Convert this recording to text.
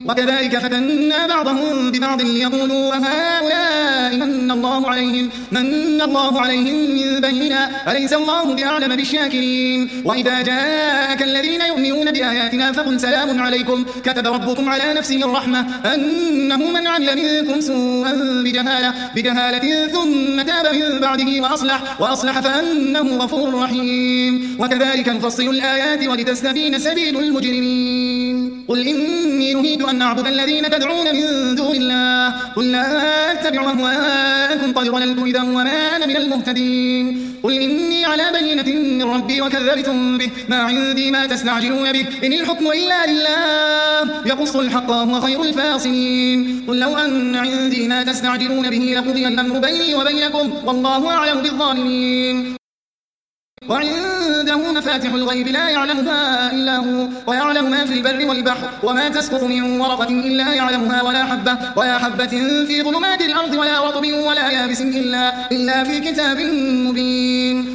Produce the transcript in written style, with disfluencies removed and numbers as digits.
وكذلك فتنا بعضهم ببعض ليقولوا أهؤلاء من الله عليهم من بيننا أليس الله بأعلم بالشاكرين. وإذا جاءك الذين يؤمنون بآياتنا فقل سلام عليكم كتب ربكم على نفسه الرحمة أنه من عمل منكم سوءا بجهالة ثم تاب من بعده وأصلح فأنه غفور رحيم. وكذلك نفصل الآيات ولتستبين سبيل المجرمين. قل إني نهيت أن أعبد الذين تدعون من دون الله قل لا أتبع أهواءكم قد ضللت إذا وما أنا من المهتدين. قل إني على بينة من ربي وكذبتم به ما عندي ما تستعجلون به إن الحكم إلا لله يقص الحق وهو خير الفاصلين. قل لو أن عندي ما تستعجلون به لقضي الأمر بيني وبينكم والله أعلم بالظالمين. وعنده مفاتح الغيب لا يعلمها إلا هو ويعلم ما في البر والبحر وما تسقط من ورقة إلا يعلمها ولا حبة في ظلمات الأرض ولا رطب ولا يابس إلا في كتاب مبين.